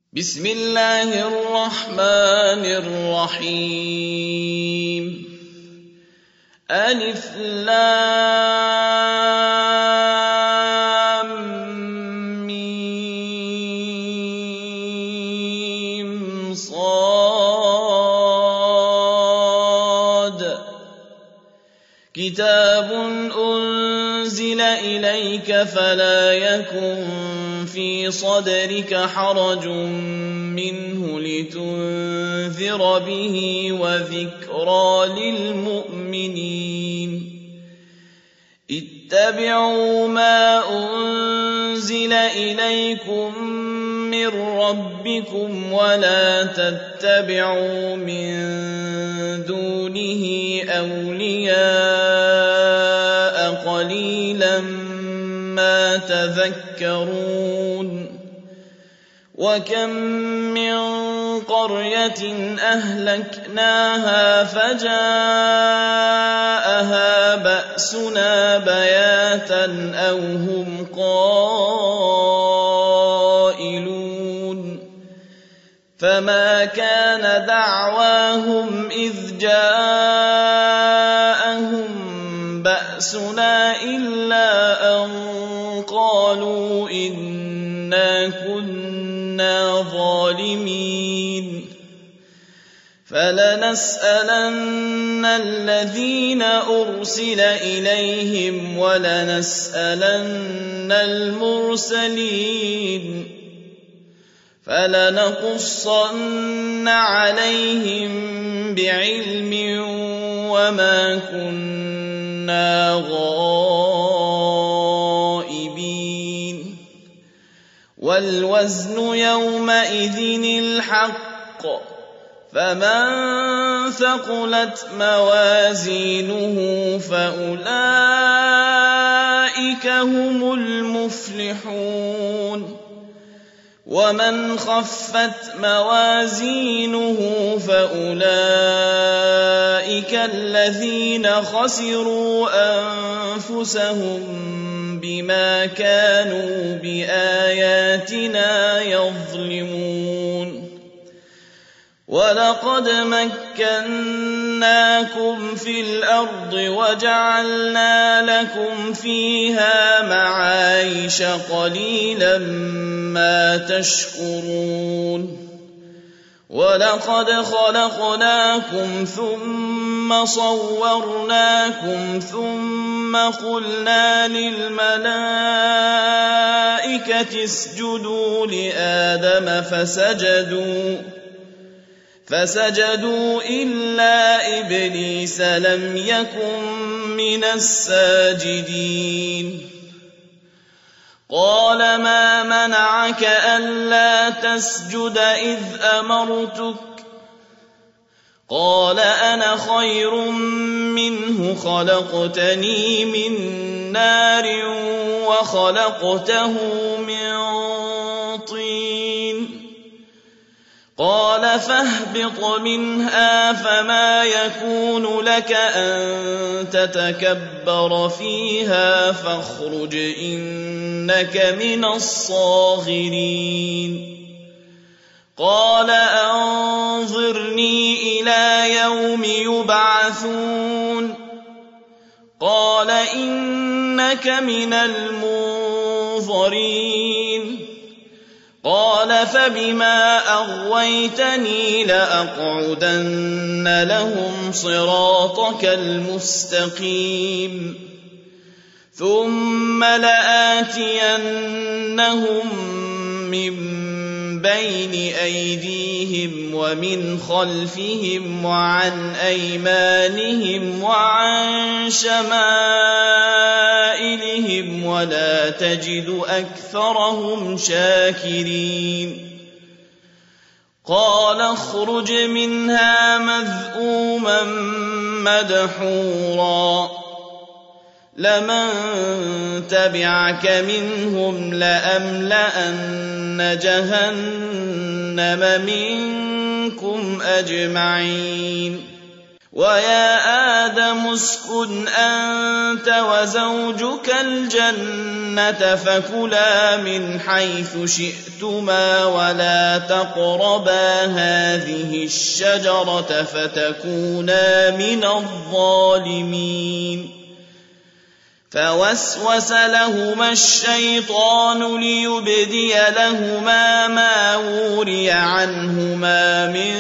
بسم الله الرحمن الرحيم ألف لام ميم صاد كتاب أنزل إليك فلا يكن في صدرك حرج منه لتنذر به وذكرى للمؤمنين اتبعوا ما أنزل إليكم من ربكم ولا تتبعوا من دونه أولياء قليلا ما تذكرون وكم من قرية أهلكناها فجاءها بأسنا بياتا أو هم قائلون فما كان دعواهم إذ جاءهم بأسنا إلا أن قالوا إنا كنا ظالمين فلنسألن الذين أرسل إليهم ولنسألن المرسلين فلنقصن عليهم بعلم وما كنا غائبين والوزن يومئذ الحق فمن ثقلت موازينه فأولئك هم المفلحون ومن خفت موازينه فأولئك الذين خسروا أنفسهم بما كانوا بآياتنا يظلمون ولقد مكناكم في الأرض وجعلنا لكم فيها معايش قليلا ما تشكرون ولقد خلقناكم ثم صورناكم ثم قلنا للملائكة اسجدوا لآدم فسجدوا إلا إبليس لم يكن من الساجدين قال ما منعك ألا تسجد إذ أمرتك قال أنا خير منه خلقتني من نار وخلقته من طين قال فاهبط منها فما يكون لك أن تتكبر فيها فاخرج إنك من الصاغرين قال أنظرني إلى يوم يبعثون قال إنك من المنظرين قال فبما أغويتني لأقعدن لهم صراطك المستقيم ثم لآتينهم من بين أيديهم ومن خلفهم وعن أيمانهم وعن شمائلهم ولا تجد أكثرهم شاكرين قال اخرج منها مذءوما مدحورا لمن تبعك منهم لأملأن جهنم منكم أجمعين وَيَا آدَمُ اسْكُنْ أَنْتَ وَزَوْجُكَ الْجَنَّةَ فَكُلَا مِنْ حَيْثُ شِئْتُمَا وَلَا تَقْرَبَا هَٰذِهِ الشَّجَرَةَ فَتَكُونَا مِنَ الظَّالِمِينَ فَوَسْوَسَ لَهُمَا الشَّيْطَانُ لِيُبْدِيَ لَهُمَا مَا وُورِيَ عَنْهُمَا مِن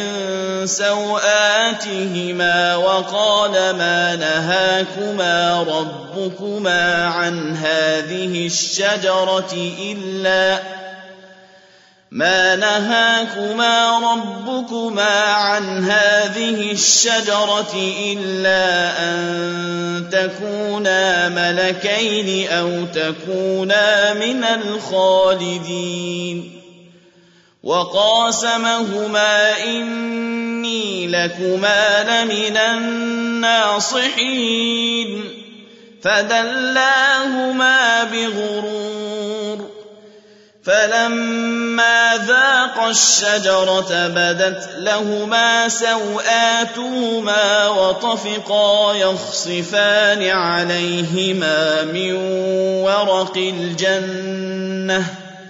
سَوْآتِهِمَا وَقَالَ مَا نَهَاكُمَا رَبُّكُمَا عَنْ هَٰذِهِ الشَّجَرَةِ إِلَّا أَن تَكُونَا مَلَكَيْنِ أَوْ تَكُونَا مِنَ الْخَالِدِينَ وَقَاسَمَهُمَا إِنِّي لَكُمَا لَمِنَ النَّاصِحِينَ فَدَلَّاهُمَا بِغُرُورٍ فَلَمَّا ذَاقَا الشَّجَرَةَ بَدَتْ لَهُمَا سَوْآتُهُمَا وَطَفِقَا يَخْصِفَانِ عَلَيْهِمَا مِن وَرَقِ الْجَنَّةِ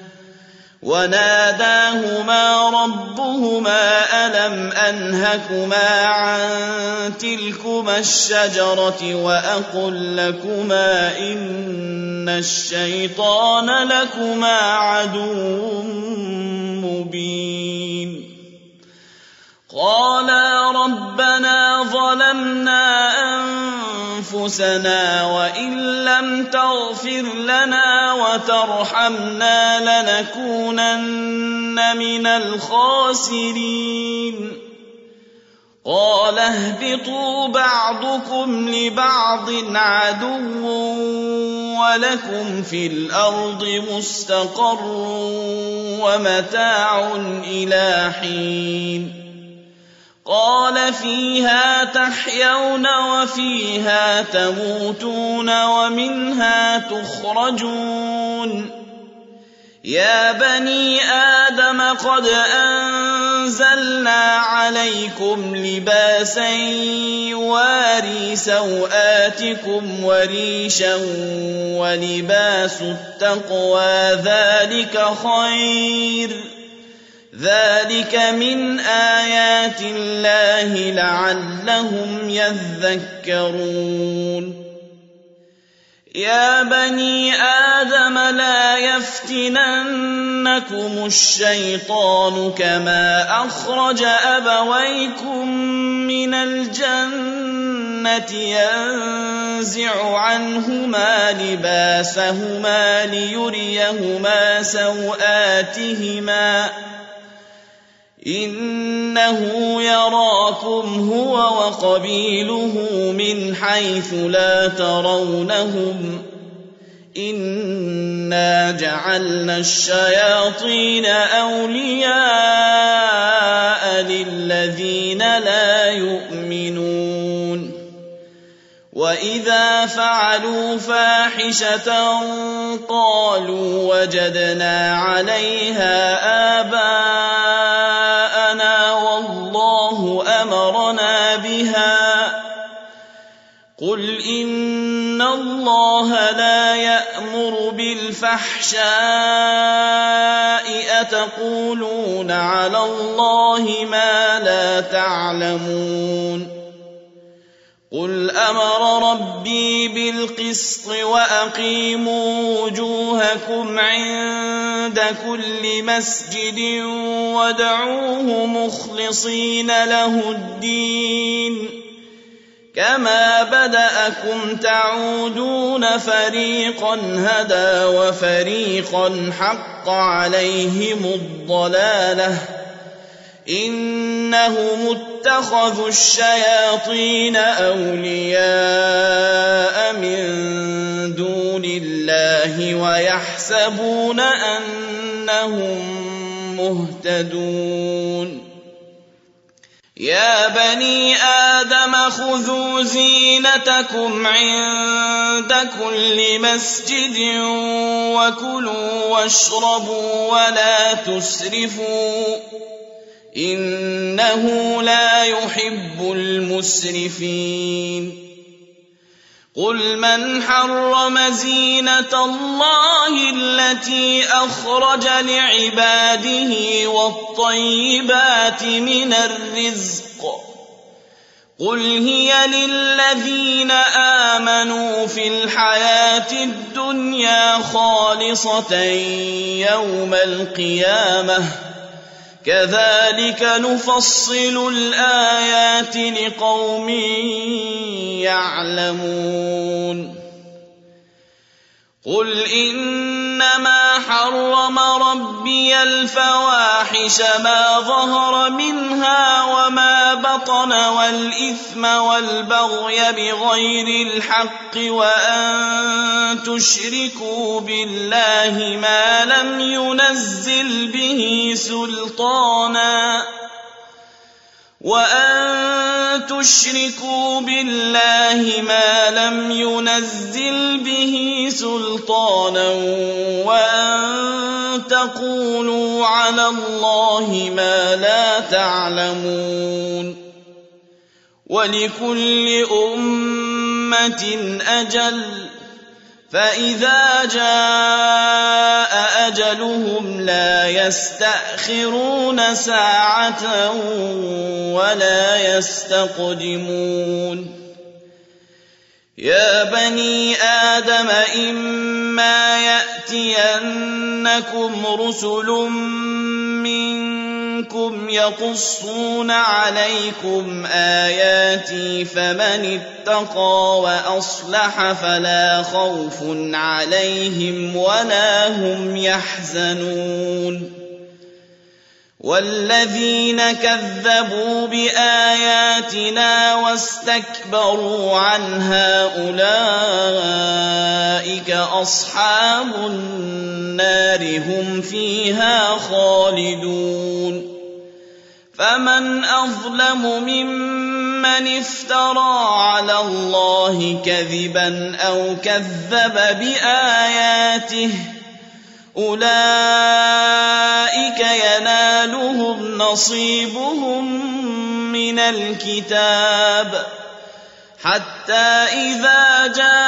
وَنَادَاهُمَا رَبُّهُمَا أَلَمْ أَنْهَكُمَا عَن تِلْكُمَا الشَّجَرَةِ وَأَقُل لَّكُمَا إِنَّ الشَّيْطَانَ لَكُمَا عَدُوٌّ مُّبِينٌ قَالَا رَبَّنَا ظَلَمْنَا أَنفُسَنَا وَإِن لَّمْ تَغْفِرْ لَنَا وَتَرْحَمْنَا لَنَكُونَنَّ مِنَ الْخَاسِرِينَ قَالَ اهْبِطُوا بَعْضُكُمْ لِبَعْضٍ عَدُوٌّ وَلَكُمْ فِي الْأَرْضِ مُسْتَقَرٌّ وَمَتَاعٌ إِلَىٰ حِينٍ قَالَ فِيهَا تَحْيَوْنَ وَفِيهَا تَمُوتُونَ وَمِنْهَا تُخْرَجُونَ يَا بَنِي آدَمَ قَدْ أَنزَلْنَا عَلَيْكُمْ لِبَاسًا يُوَارِي سَوْآتِكُمْ وَرِيشًا وَلِبَاسُ التَّقْوَىٰ ذَٰلِكَ خَيْرٌ ذَٰلِكَ مِنْ آيَاتِ اللَّهِ لَعَلَّهُمْ يَذَّكَّرُونَ يَا بَنِي آدَمَ لَا يَفْتِنَنَّكُمُ الشَّيْطَانُ كَمَا أَخْرَجَ أَبَوَيْكُم مِّنَ الْجَنَّةِ يَنزِعُ عَنْهُمَا لِبَاسَهُمَا لِيُرِيَهُمَا سَوْآتِهِمَا ۗ إِنَّهُ يَرَاكُمْ هُوَ وَقَبِيلُهُ مِنْ حَيْثُ لَا تَرَوْنَهُمْ ۗ إِنَّا جَعَلْنَا الشَّيَاطِينَ أَوْلِيَاءَ لِلَّذِينَ لَا يُؤْمِنُونَ وَإِذَا فَعَلُوا فَاحِشَةً قَالُوا وَجَدْنَا عَلَيْهَا آبَاءَنَا وَاللَّهُ أَمَرَنَا بِهَا ۗ قُلْ إِنَّ اللَّهَ لَا يَأْمُرُ بِالْفَحْشَاءِ أَتَقُولُونَ عَلَى اللَّهِ مَا لَا تَعْلَمُونَ قُلْ أَمَرَ رَبِّي بِالْقِسْطِ وَأَقِيمُوا وُجُوهَكُمْ عِندَ كُلِّ مَسْجِدٍ وَادْعُوهُ مُخْلِصِينَ لَهُ الدِّينَ كَمَا بَدَأَكُمْ تَعُودُونَ فَرِيقًا هَدَىٰ وَفَرِيقًا حَقَّ عَلَيْهِمُ الضَّلَالَةُ إِنَّهُمُ اتَّخَذُوا الشَّيَاطِينَ أَوْلِيَاءَ مِن دُونِ اللَّهِ وَيَحْسَبُونَ أَنَّهُم مُّهْتَدُونَ يَا بَنِي آدَمَ خُذُوا زِينَتَكُمْ عِندَ كُلِّ مَسْجِدٍ وَكُلُوا وَاشْرَبُوا وَلَا تُسْرِفُوا إنه لا يحب المسرفين قل من حرم زينة الله التي أخرج لعباده والطيبات من الرزق قل هي للذين آمنوا في الحياة الدنيا خالصة يوم القيامة كذلك نفصل الآيات لقوم يعلمون قل إنما حرم ربي الفواحش ما ظهر منها وما بطن والإثم والبغي بغير الحق وأن تشركوا بالله ما لم ينزل به سلطانا وأن تقولوا على الله ما لا تعلمون ولكل أمة أجل فإذا جاء أجلهم لا يستأخرون ساعة ولا يستقدمون يا بني آدم إما يأتينكم رسل منكم يقصون عليكم آياتي فمن اتقى وأصلح فلا خوف عليهم ولا هم يحزنون والذين كذبوا بآياتنا واستكبروا عنها أولئك أصحاب النار هم فيها خالدون فمن أظلم ممن افترى على الله كذبا أو كذب بآياته أولئك ينالهم نصيبهم من الكتاب حتى إذا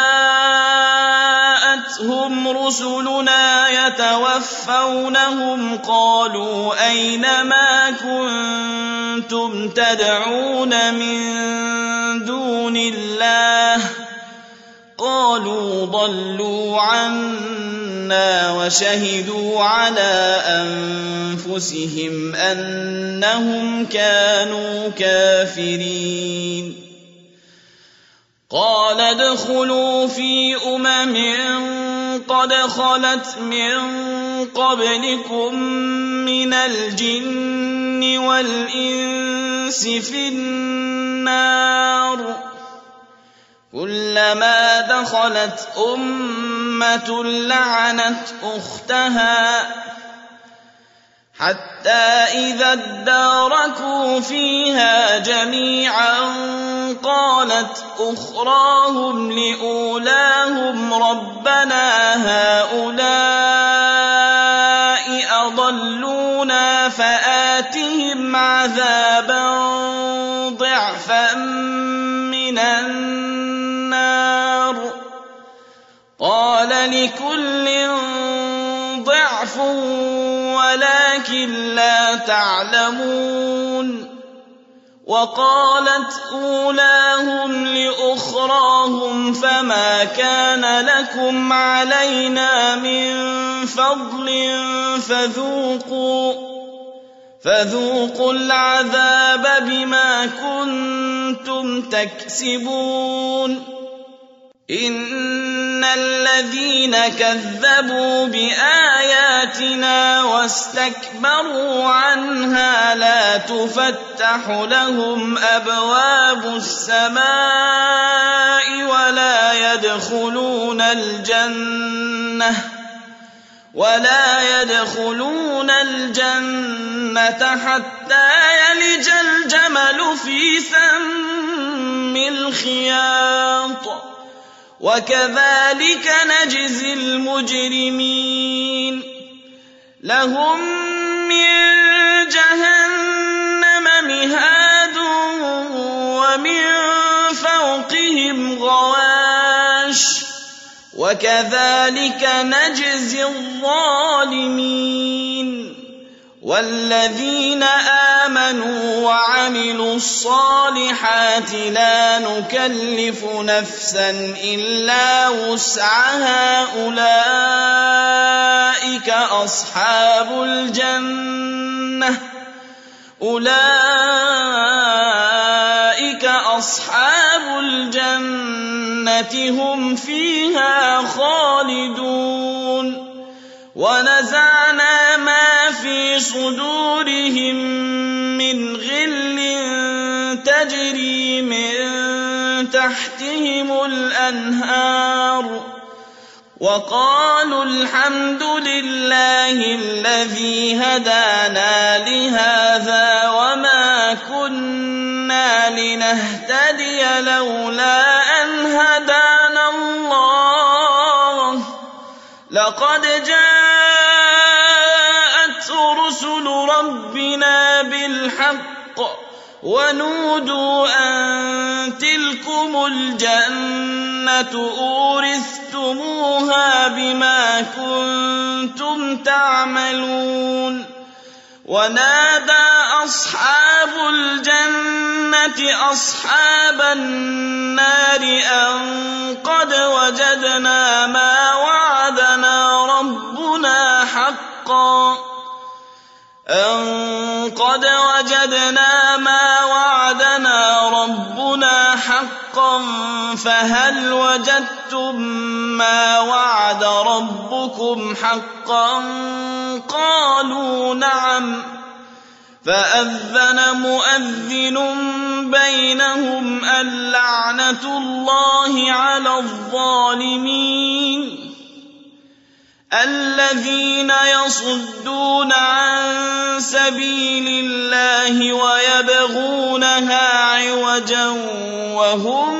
جاءتهم رسلنا يتوفونهم قالوا أين ما كنتم تدعون من دون الله قالوا ضلوا عنا وشهدوا على أنفسهم أنهم كانوا كافرين قال ادخلوا في قد خلت من قبلكم من الجن والإنس في النار كلما دخلت أمة لعنت أختها حتى إذا اداركوا فيها جميعا قالت أخراهم لأولاهم ربنا هؤلاء أضلونا فآتهم عذابا ضعفا من النار قال لكل ضعف ولكن لا تعلمون وقالت أولاهم لأخراهم فما كان لكم علينا من فضل فذوقوا العذاب بما كنتم تكسبون إن الذين كذبوا بآياتنا واستكبروا عنها لا تفتح لهم أبواب السماء ولا يدخلون الجنة حتى يلج الجمل في سم الخياط وكذلك نجزي المجرمين لهم من جهنم الغواش وكذلك نجزي الظالمين والذين آمنوا وعملوا الصالحات لا نكلف نفسا إلا وسعها أولئك أصحاب الجنة هم فيها خالدون ونزعنا ما في صدورهم من غل تجري من تحتهم الأنهار وقالوا الحمد لله الذي هدانا لهذا وما كنا لنهتدي لولا أن هدانا الله لقد جاءت رسل ربنا بالحق ونودوا أن تلكم الجنة أورثتموها بما كنتم تعملون ونادى أصحاب الجنة أصحاب النار أن قد وجدنا ما وعدنا ربنا حقا فهل وجدتم ما وعد ربكم حقا قالوا نعم فأذن مؤذن بينهم اللعنة الله على الظالمين الذين يصدون عن سبيل الله ويبغونها عوجا وهم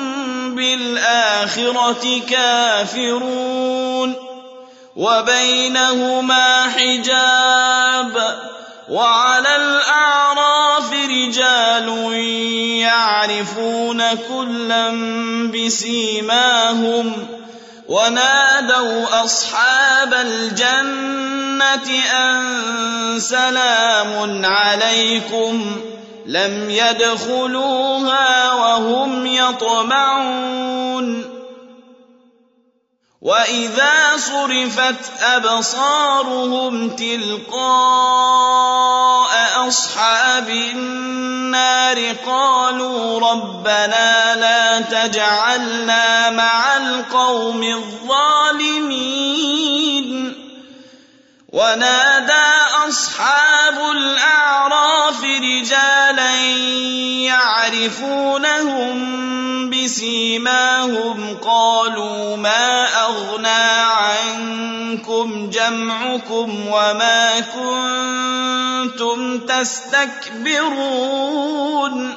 بالآخرة كافرون وبينهما حجاب وعلى الأعراف رجال يعرفون كلا بسيماهم ونادوا أصحاب الجنة أن سلام عليكم لم يدخلوها وهم يطمعون وإذا صرفت أبصارهم تلقاء أصحاب النار قالوا ربنا لا تجعلنا مع القوم الظالمين ونادى أصحاب الأعراف رجالا يعرفونهم بسيماهم قالوا ما أغنى عنكم جمعكم وما كنتم تستكبرون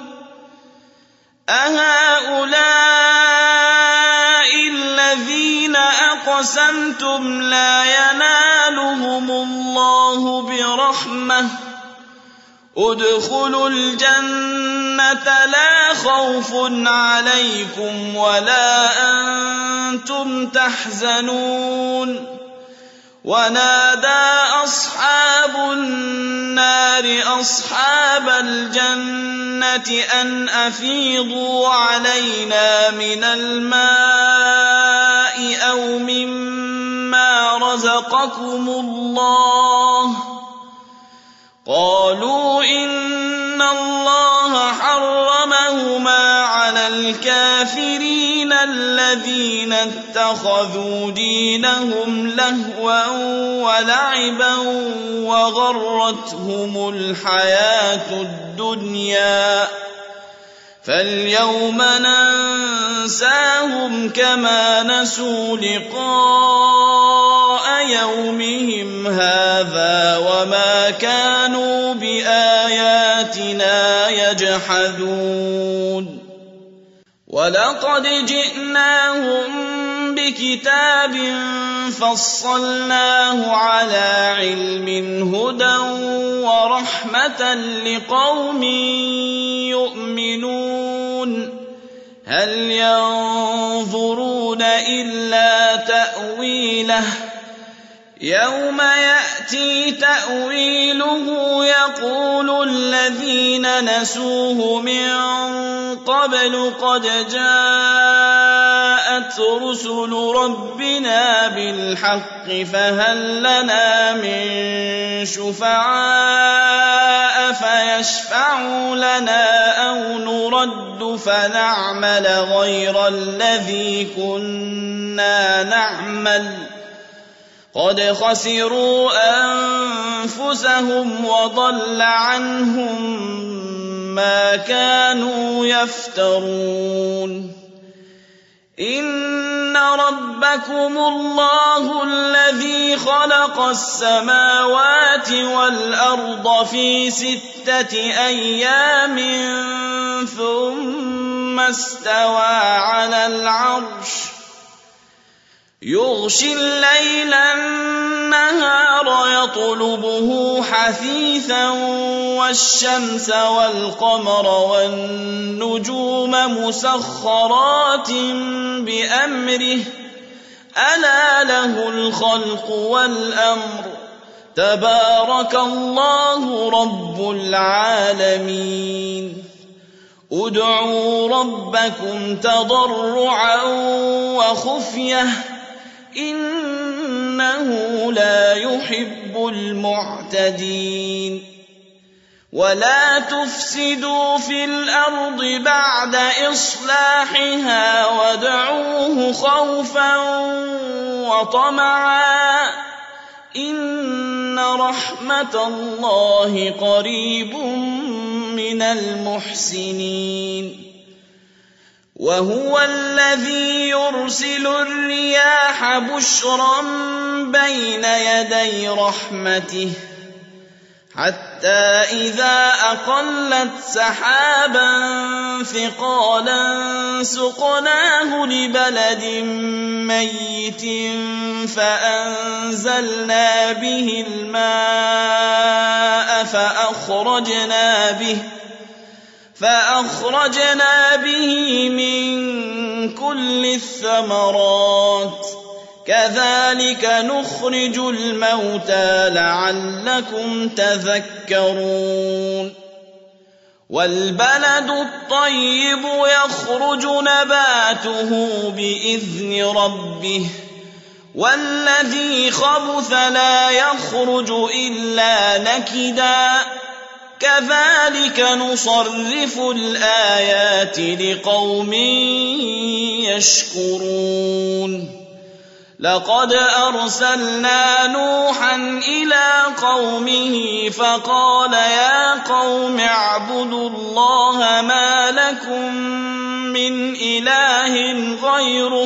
أهؤلاء الذين أقسمتم لا ينالهم الله برحمة ادخلوا الجنة لا خوف عليكم ولا أنتم تحزنون ونادى أصحاب النار أصحاب الجنة أن أفيضوا علينا من الماء أو مما رزقكم الله قالوا إن الله حرمهما على الكافرين الذين اتخذوا دينهم لهوا ولعبا وغرتهم الحياة الدنيا فاليوم ننساهم كما نسوا لقاء يومهم هذا وما كانوا بآياتنا يجحدون ولقد جئناهم بكتاب فصلناه على علم هدى ورحمة لقوم يؤمنون هل ينظرون إلا تأويله يوم يأتي تأويله يقول الذين نسوه من قبل قد جاءت رسل ربنا بالحق فهل لنا من شفعاء فيشفعوا لنا أو نرد فنعمل غير الذي كنا نعمل قد خسروا أنفسهم وضل عنهم ما كانوا يفترون إن ربكم الله الذي خلق السماوات والأرض في 6 أيام ثم استوى على العرش يغشي الليل النهار يطلبه حثيثا والشمس والقمر والنجوم مسخرات بأمره ألا له الخلق والأمر تبارك الله رب العالمين ادعوا ربكم تضرعا وخفية إنه لا يحب المعتدين ولا تفسدوا في الأرض بعد إصلاحها وادعوه خوفا وطمعا إن رحمة الله قريب من المحسنين وهو الذي يرسل الرياح بشرا بين يدي رحمته حتى إذا أقلت سحابا ثقالا سقناه لبلد ميت فأنزلنا به الماء فأخرجنا به من كل الثمرات كذلك نخرج الموتى لعلكم تذكرون والبلد الطيب يخرج نباته بإذن ربه والذي خبث لا يخرج إلا نكدا كذلك نصرف الآيات لقوم يشكرون لقد أرسلنا نوحا إلى قومه فقال يا قوم اعبدوا الله ما لكم من إله غيره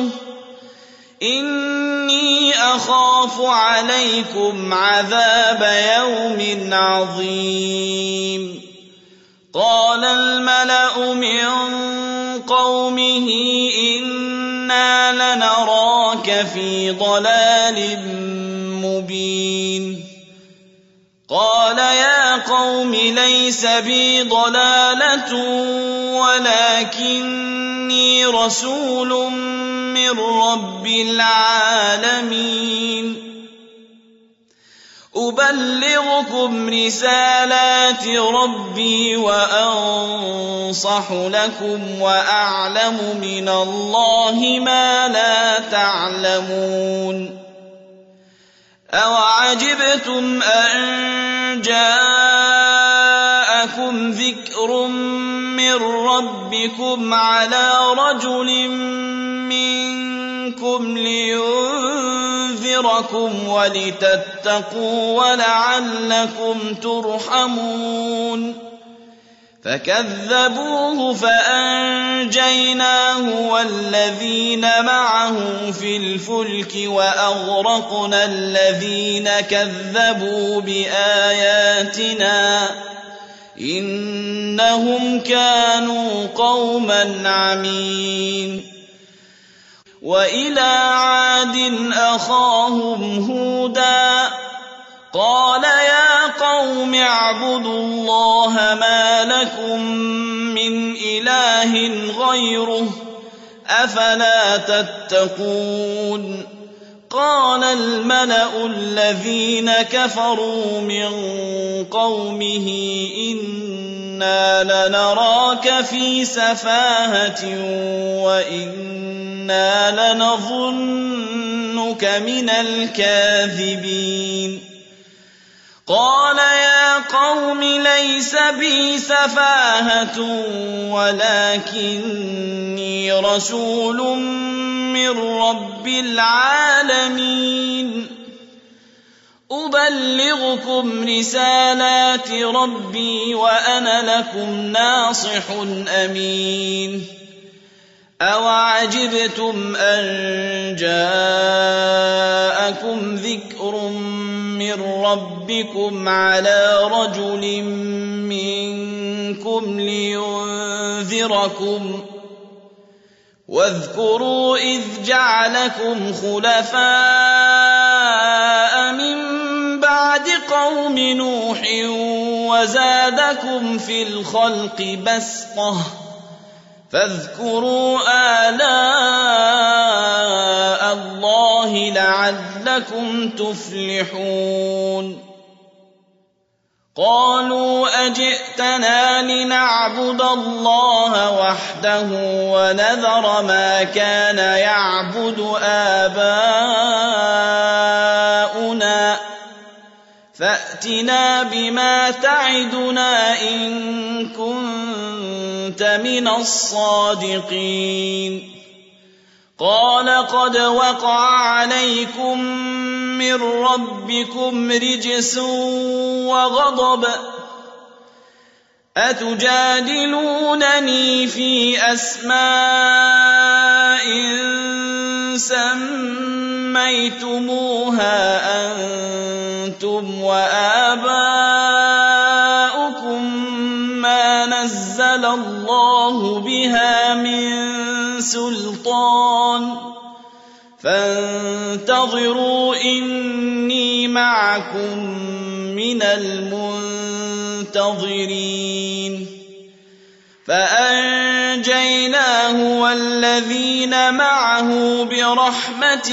إني أخاف عليكم عذاب يوم عظيم قال الملأ من قومه إنا لنراك في ضلال مبين قال يا قوم ليس بي ضلالة ولكني رسول من رب العالمين أبلغكم رسالات ربي وأنصح لكم وأعلم من الله ما لا تعلمون أوعجبتم أن جاءكم ذكر من ربكم على رجل منكم لينذركم ولتتقوا ولعلكم ترحمون فكذبوه فأنجيناه والذين معه في الفلك وأغرقنا الذين كذبوا بآياتنا إنهم كانوا قوما عمين وإلى عاد أخاهم هودا قال يا قوم اعبدوا الله ما لكم من إله غيره أفلا تتقون قال الملأ الذين كفروا من قومه إنا لنراك في سفاهة وإنا لنظنك من الكاذبين قال يا قوم ليس بي سفاهة ولكني رسول من رب العالمين أبلغكم رسالات ربي وأنا لكم ناصح أمين أوعجبتم أن جاءكم ذكر من ربكم على رجل منكم لينذركم واذكروا إذ جعلكم خلفاء من بعد قوم نوح وزادكم في الخلق بسطة فاذكروا آلاء الله لعلكم تفلحون قالوا أجئتنا لنعبد الله وحده ونذر ما كان يعبد آباؤنا فأتنا بما تعدنا إن كنت من الصادقين قال قد وقع عليكم من ربكم رجس وغضب أتجادلونني في أسماء سميتموها أنتم وآباؤكم ما نزل الله بها من سلطان فانتظروا إني معكم من المنتظرين فأنجيناه والذين معه برحمة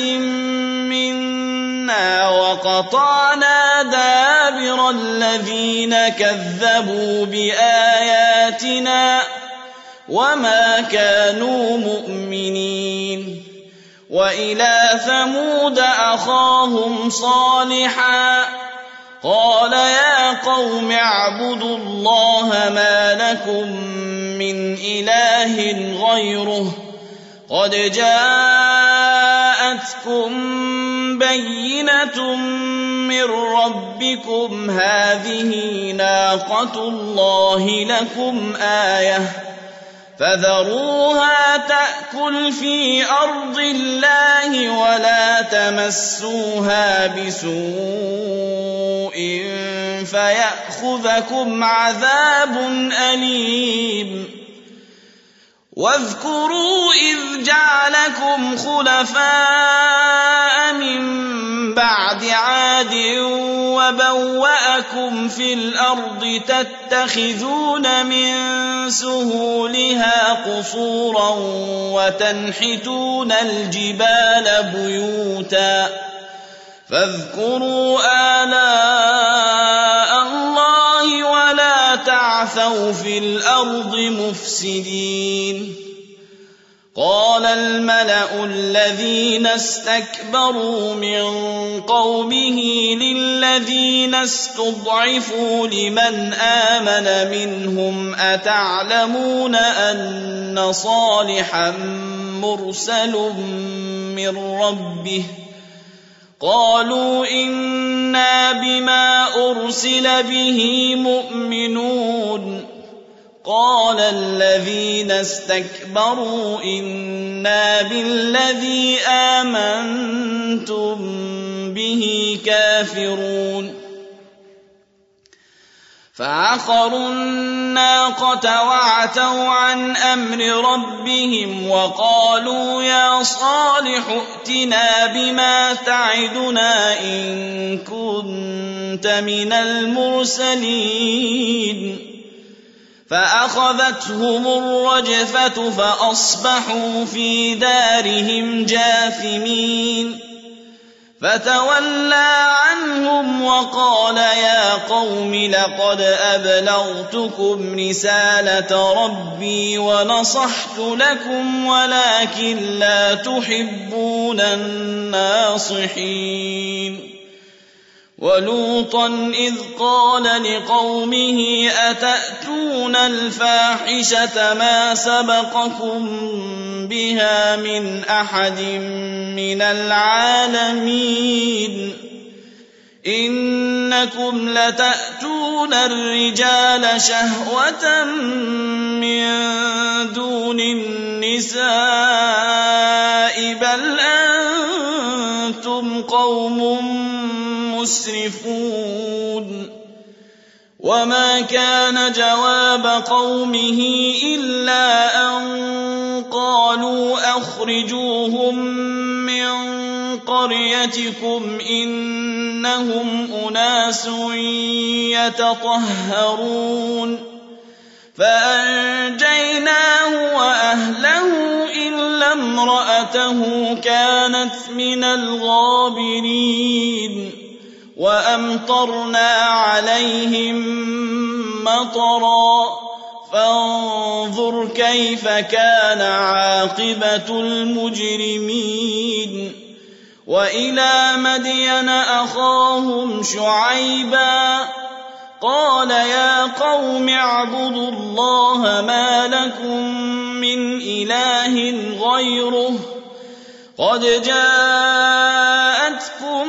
منا وقطعنا دابر الذين كذبوا بآياتنا وما كانوا مؤمنين وإلى ثمود أخاهم صالحا قال يا قوم اعبدوا الله ما لكم من إله غيره قد جاءتكم بينة من ربكم هذه ناقة الله لكم آية فذروها تأكل في أرض الله ولا تمسوها بسوء فيأخذكم عذاب أليم واذكروا إذ جعلكم خلفاء من بعد عاد وبوأكم في الأرض تتخذون من سهولها قصورا وتنحتون الجبال بيوتا فاذكروا آلاء الله ولا تعثوا في الأرض مفسدين قال الملأ الذين استكبروا من قومه للذين استضعفوا لمن آمن منهم أتعلمون أن صالحا مرسل من ربه قالوا إنا بما أرسل به مؤمنون قال الذين استكبروا إنا بالذي آمنتم به كافرون فعقروا الناقة وعتوا عن أمر ربهم وقالوا يا صالح ائتنا بما تعدنا إن كنت من المرسلين فأخذتهم الرجفة فأصبحوا في دارهم جاثمين فتولى عنهم وقال يا قوم لقد أبلغتكم رسالة ربي ونصحت لكم ولكن لا تحبون الناصحين ولوطا إذ قال لقومه أتأتون الفاحشة ما سبقكم بها من أحد من العالمين إنكم لتأتون الرجال شهوة من دون النساء بل أنتم قوم مسرفون وما كان جواب قومه إلا أن قالوا أخرجوهم من قريتكم إنهم أناس يتطهرون فأنجيناه وأهله إلا امرأته كانت من الغابرين وأمطرنا عليهم مطرا فانظر كيف كان عاقبة المجرمين وإلى مدين أخاهم شعيبا قال يا قوم اعبدوا الله ما لكم من إله غيره قد جاءتكم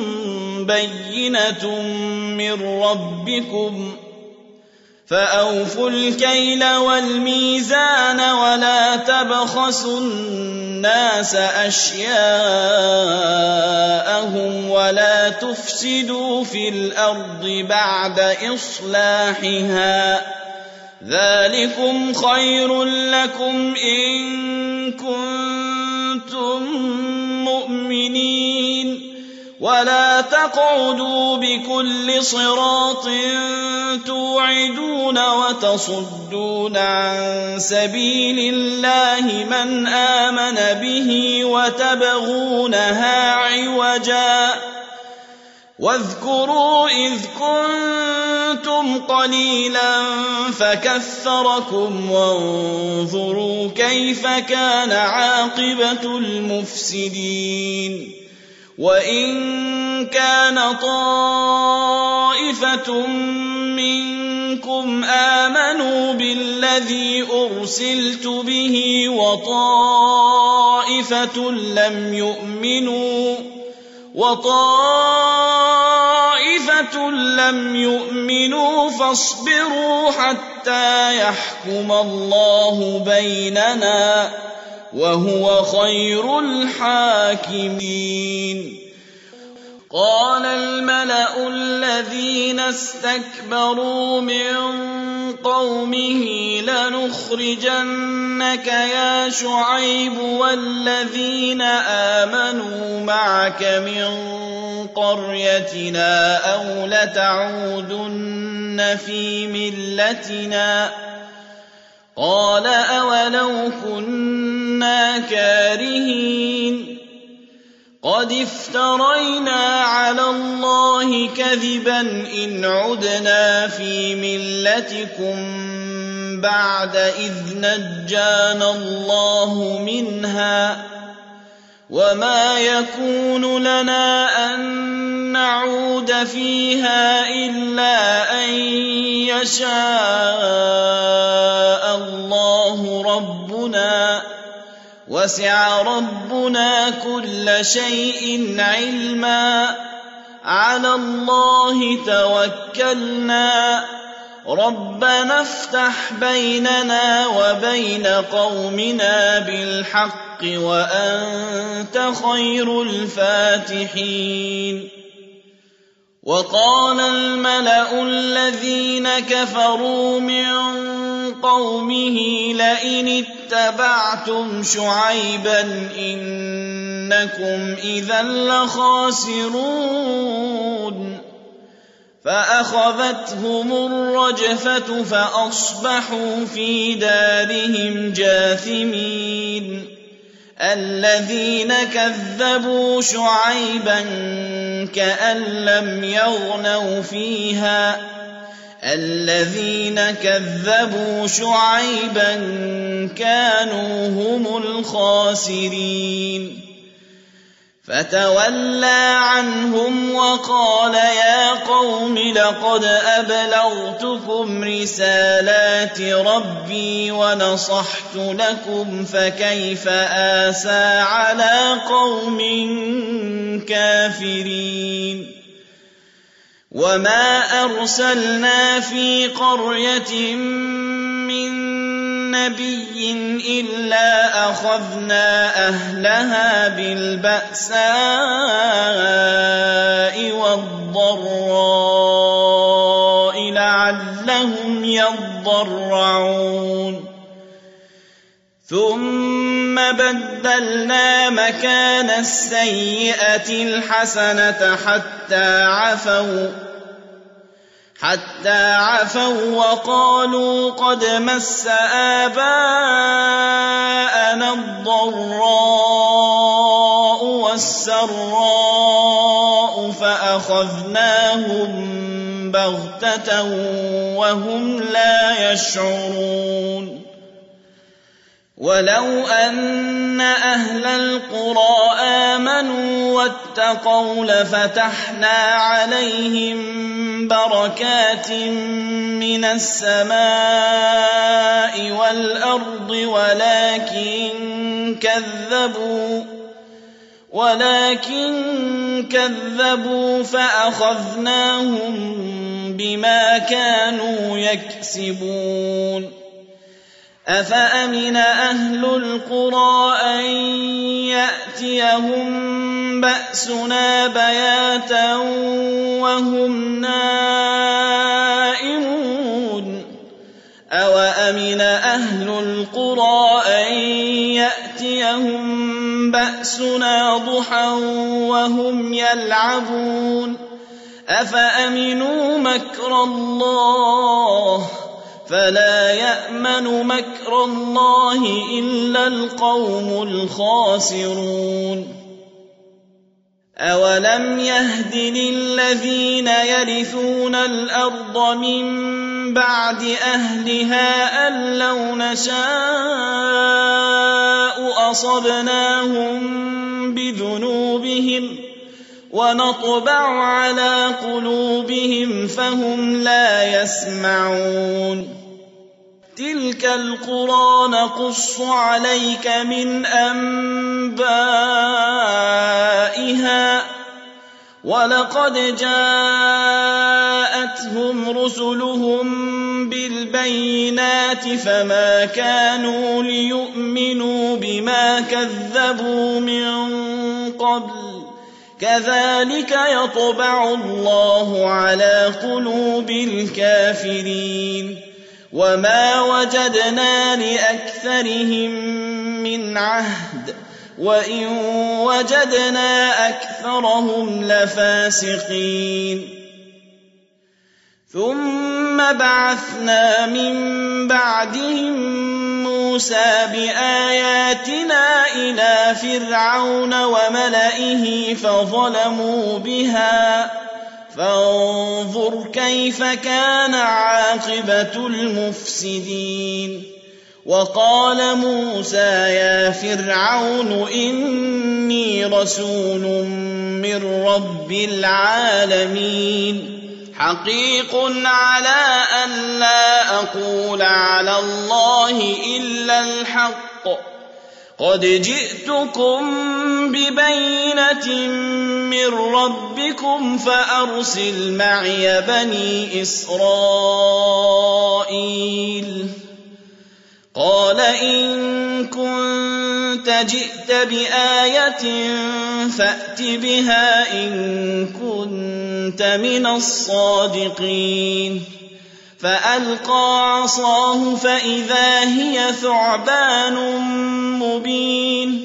بينة من ربكم فأوفوا الكيل والميزان ولا تبخسوا الناس أشياءهم ولا تفسدوا في الأرض بعد إصلاحها ذلكم خير لكم إن كنتم مؤمنين ولا تقعدوا بكل صراط توعدون وتصدون عن سبيل الله من آمن به وتبغونها عوجا واذكروا إذ كنتم قليلا فكثركم وانظروا كيف كان عاقبة المفسدين وإن كان طائفة منكم آمنوا بالذي أرسلت به وطائفة لم يؤمنوا فاصبروا حتى يحكم الله بيننا وهو خير الحاكمين قال الملأ الذين استكبروا من قومه لنخرجنك يا شعيب والذين آمنوا معك من قريتنا أو لتعودن في ملتنا قال أولو كنا كارهين قد افترينا على الله كذبا إن عدنا في ملتكم بعد إذ نجانا الله منها وما يكون لنا أن نعود فيها إلا أن يشاء الله ربنا وسع ربنا كل شيء علما على الله توكلنا ربنا افتح بيننا وبين قومنا بالحق وأنت خير الفاتحين وقال الملأ الذين كفروا من قومه لئن اتبعتم شعيبا إنكم إذا لخاسرون فأخذتهم الرجفة فأصبحوا في دارهم جاثمين الذين كذبوا شعيبا كأن لم يغنوا فيها الذين كذبوا شعيبا كانوا هم الخاسرين فتولى عنهم وقال يا قوم لقد أبلغتكم رسالات ربي ونصحت لكم فكيف آسى على قوم كافرين وما أرسلنا في قرية من نبي إلا أخذنا أهلها بالبأساء والضراء لعلهم يضرعون ثم بدلنا مكان السيئة الحسنة حتى عفوا وقالوا قد مس آباءنا الضراء والسراء فأخذناهم بغتة وهم لا يشعرون ولو أن أهل القرى آمنوا واتقوا لفتحنا عليهم بركات من السماء والأرض ولكن كذبوا فأخذناهم بما كانوا يكسبون أفأمن أهل القرى أن يأتيهم بأسنا بياتا وهم نائمون أوأمن أهل القرى أن يأتيهم بأسنا ضحى وهم يلعبون أفأمنوا مكر الله فلا يأمن مكر الله إلا القوم الخاسرون أولم يهد للذين يرثون الأرض من بعد أهلها أن لو نشاء أصبناهم بذنوبهم ونطبع على قلوبهم فهم لا يسمعون تلك القرى نقص عليك من أنبائها ولقد جاءتهم رسلهم بالبينات فما كانوا ليؤمنوا بما كذبوا من قبل كذلك يطبع الله على قلوب الكافرين وما وجدنا لأكثرهم من عهد وإن وجدنا أكثرهم لفاسقين ثم بعثنا من بعدهم موسى بآياتنا إلى فرعون وملئه فظلموا بها فانظر كيف كان عاقبة المفسدين وقال موسى يا فرعون إني رسول من رب العالمين حقيق على أن لا أقول على الله إلا الحق قد جئتكم ببينة من ربكم فأرسل معي بني إسرائيل قال إن كنت جئت بآية فأت بها إن كنت من الصادقين فألقى عصاه فإذا هي ثعبان مبين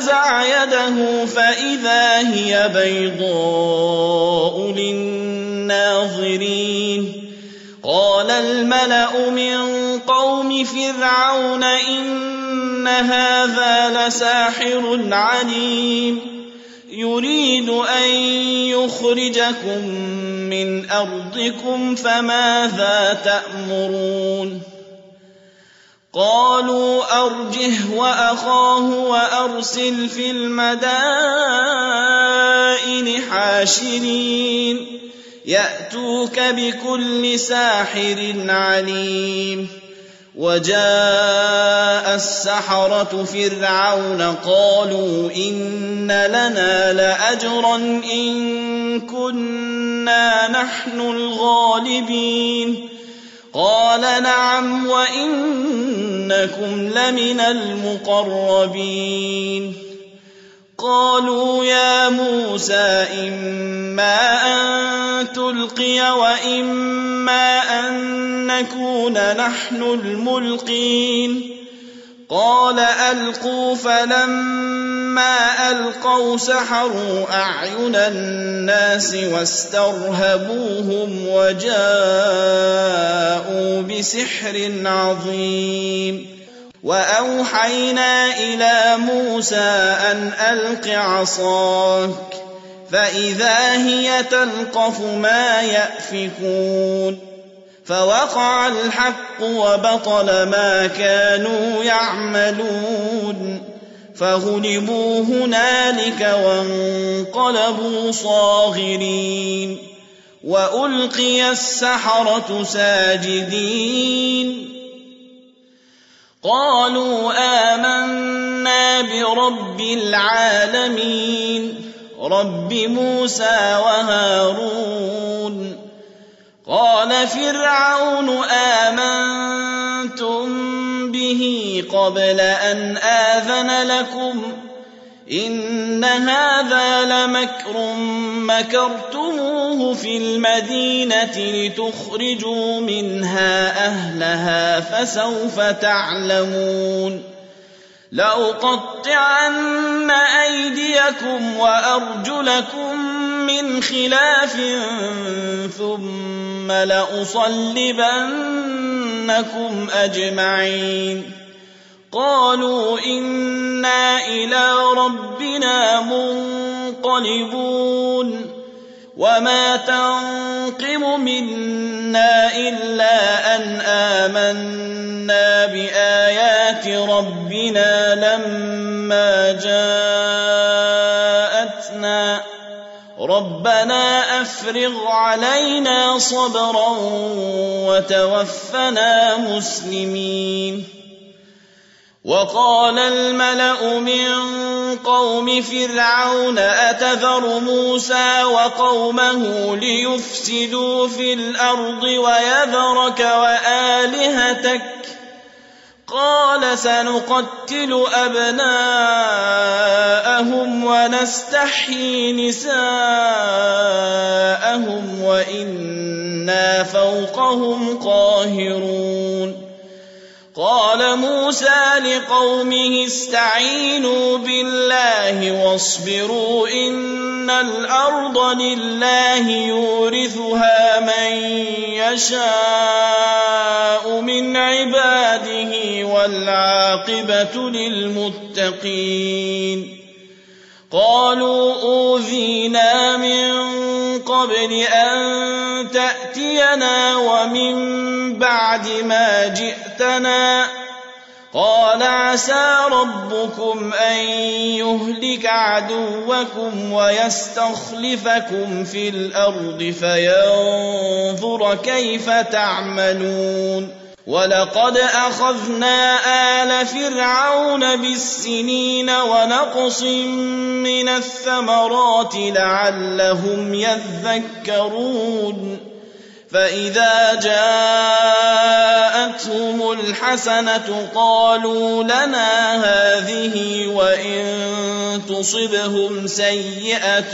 ونزع يده فإذا هي بيضاء للناظرين الناظرين قال الملأ من قوم فرعون إن هذا لساحر عليم يريد أن يخرجكم من أرضكم فماذا تأمرون قالوا أرجه وأخاه وأرسل في المدائن حاشرين يأتوك بكل ساحر عليم وجاء السحرة فرعون قالوا إن لنا لأجرا إن كنا نحن الغالبين قال نعم وإنكم لمن المقربين قالوا يا موسى إما أن تلقي وإما أن نكون نحن الملقين قال ألقوا فلما ألقوا سحروا أعين الناس واسترهبوهم وجاءوا بسحر عظيم وأوحينا إلى موسى أن ألق عصاك فإذا هي تلقف ما يأفكون فوقع الحق وبطل ما كانوا يعملون فغلبوا هنالك وانقلبوا صاغرين وألقي السحرة ساجدين قالوا آمنا برب العالمين رب موسى وهارون قال فرعون آمنتم به قبل أن آذن لكم إن هذا لمكر مكرتموه في المدينة لتخرجوا منها أهلها فسوف تعلمون لأقطعن أيديكم وأرجلكم من خلاف ثم لأصلبنكم أجمعين قالوا إنا إلى ربنا منقلبون وما تنقم منا إلا أن آمنا بآيات ربنا لما جاءتنا ربنا أفرغ علينا صبرا وتوفنا مسلمين وقال الملأ من قوم فرعون أتذر موسى وقومه ليفسدوا في الأرض ويذرك وآلهتك قال سنقتل أبناءهم ونستحيي نساءهم وإنا فوقهم قاهرون قال موسى لقومه استعينوا بالله واصبروا إن الأرض لله يورثها من يشاء من عباده والعاقبة للمتقين قالوا أوذينا من قبل أن تأتينا ومن بعد ما جئتنا قال عسى ربكم أن يهلك عدوكم ويستخلفكم في الأرض فينظر كيف تعملون ولقد أخذنا آل فرعون بالسنين ونقص من الثمرات لعلهم يذكرون فإذا جاءتهم الحسنة قالوا لنا هذه وإن تصبهم سيئة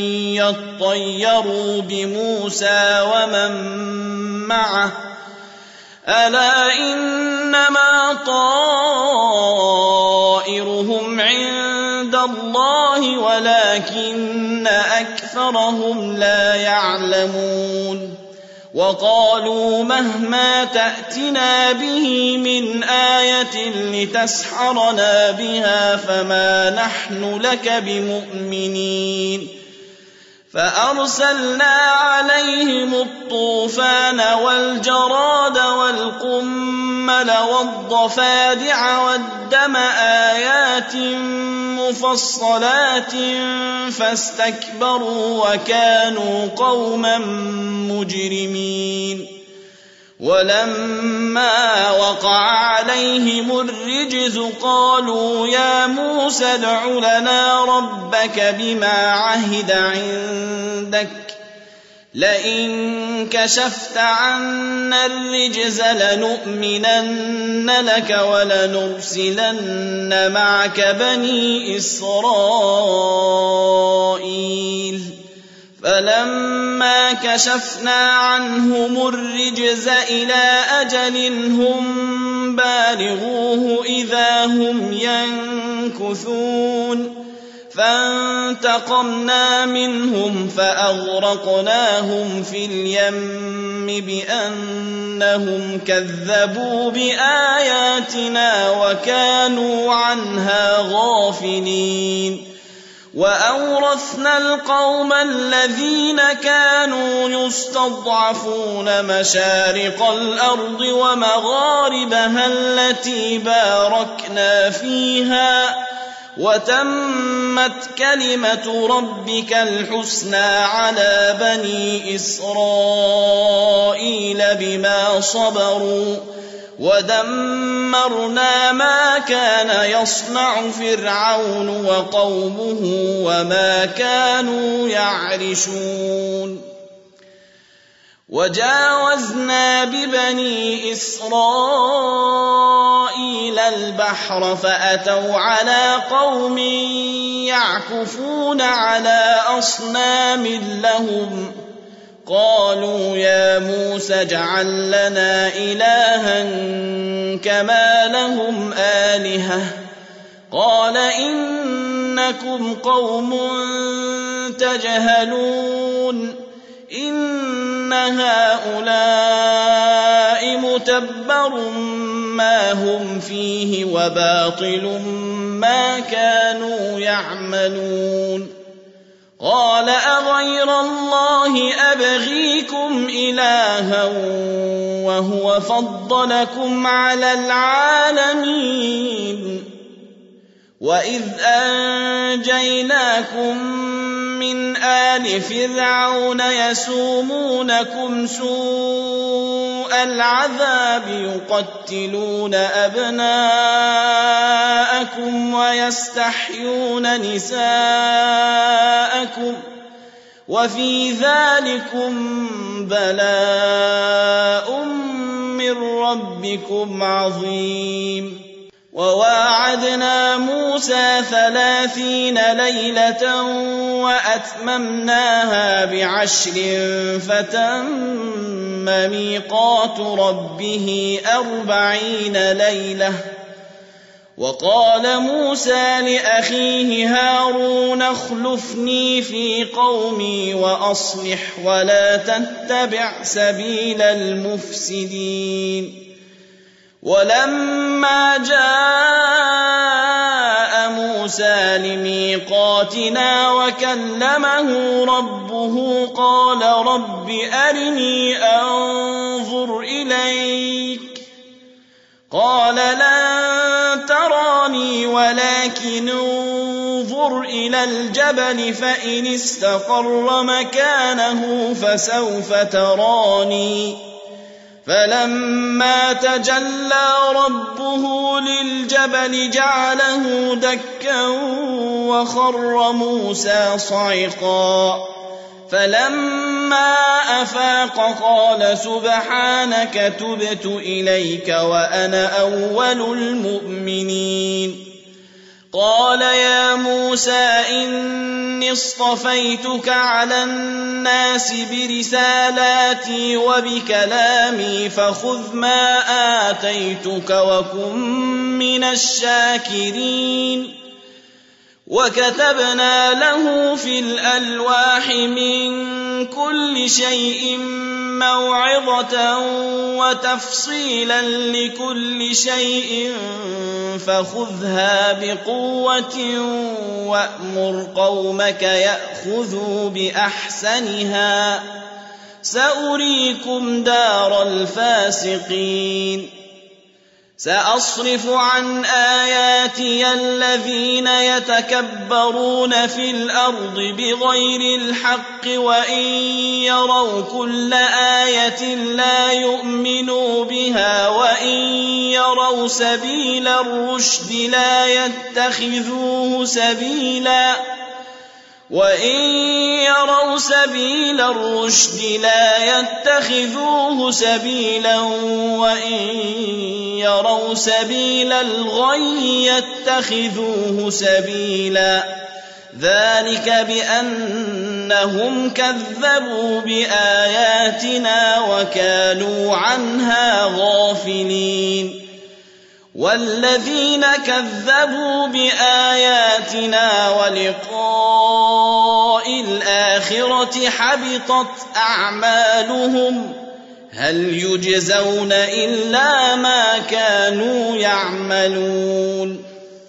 يطيروا بموسى ومن معه ألا إنما طائرهم عند إلى الله ولكن أكثرهم لا يعلمون وقالوا مهما تأتنا به من آية لتسحرنا بها فما نحن لك بمؤمنين فأرسلنا عليهم الطوفان والجراد والقمل والضفادع والدم آيات مفصلات فاستكبروا وكانوا قوما مجرمين ولما وقع عليهم الرجز قالوا يا موسى ادع لنا ربك بما عهد عندك لئن كشفت عنا الرجز لنؤمنن لك ولنرسلن معك بني إسرائيل فلما كشفنا عنهم الرجز إلى أجل هم بالغوه إذا هم ينكثون فانتقمنا منهم فأغرقناهم في اليم بأنهم كذبوا بآياتنا وكانوا عنها غافلين وأورثنا القوم الذين كانوا يستضعفون مشارق الأرض ومغاربها التي باركنا فيها وتمت كلمة ربك الحسنى على بني إسرائيل بما صبروا ودمرنا ما كان يصنع فرعون وقومه وما كانوا يعرشون وجاوزنا ببني إسرائيل البحر فأتوا على قوم يعكفون على أصنام لهم قالوا يا موسى اجعل لنا إلها كما لهم آلهة قال إنكم قوم تجهلون إن هؤلاء متبر ما هم فيه وباطل ما كانوا يعملون قال أغير الله أبغيكم إلها وهو فضلكم على العالمين وإذ أنجيناكم من آل فرعون يسومونكم سوء العذاب يقتلون أبناءكم ويستحيون نساءكم وفي ذلكم بلاء من ربكم عظيم وواعدنا موسى 30 ليلة وأتممناها ب10 فتم ميقات ربه 40 ليلة وقال موسى لأخيه هارون اخلفني في قومي وأصلح ولا تتبع سبيل المفسدين ولما جاء موسى لميقاتنا وكلمه ربه قال رب أرني أنظر إليك قال لن تراني ولكن انظر إلى الجبل فإن استقر مكانه فسوف تراني فلما تجلى ربه للجبل جعله دكا وخر موسى صعقا فلما أفاق قال سبحانك تبت إليك وأنا أول المؤمنين قال يا موسى إني اصطفيتك على الناس برسالاتي وبكلامي فخذ ما آتيتك وكن من الشاكرين وكتبنا له في الألواح من كل شيء موعظة وتفصيلا لكل شيء فخذها بقوة وأمر قومك يأخذوا بأحسنها سأريكم دار الفاسقين سأصرف عن آياتي الذين يتكبرون في الأرض بغير الحق وإن يروا كل آية لا يؤمنوا بها وإن يروا سبيل الرشد لا يتخذوه سبيلا وإن يروا سبيل الغي يتخذوه سبيلا ذلك بأنهم كذبوا بآياتنا وكانوا عنها غافلين والذين كذبوا بآياتنا ولقاء الآخرة حبطت أعمالهم هل يجزون إلا ما كانوا يعملون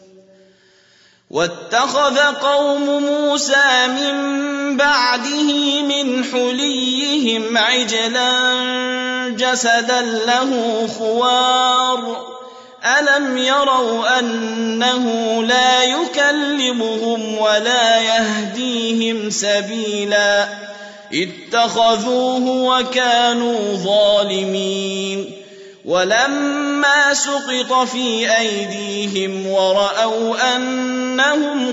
واتخذ قوم موسى من بعده من حليهم عجلا جسدا له خوار ألم يروا أنه لا يكلمهم ولا يهديهم سبيلا اتخذوه وكانوا ظالمين ولما سقط في أيديهم ورأوا أنهم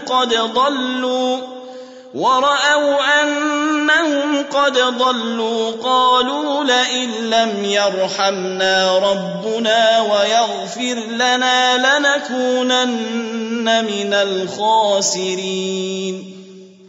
قد ضلوا قالوا لئن لم يرحمنا ربنا ويغفر لنا لنكونن من الخاسرين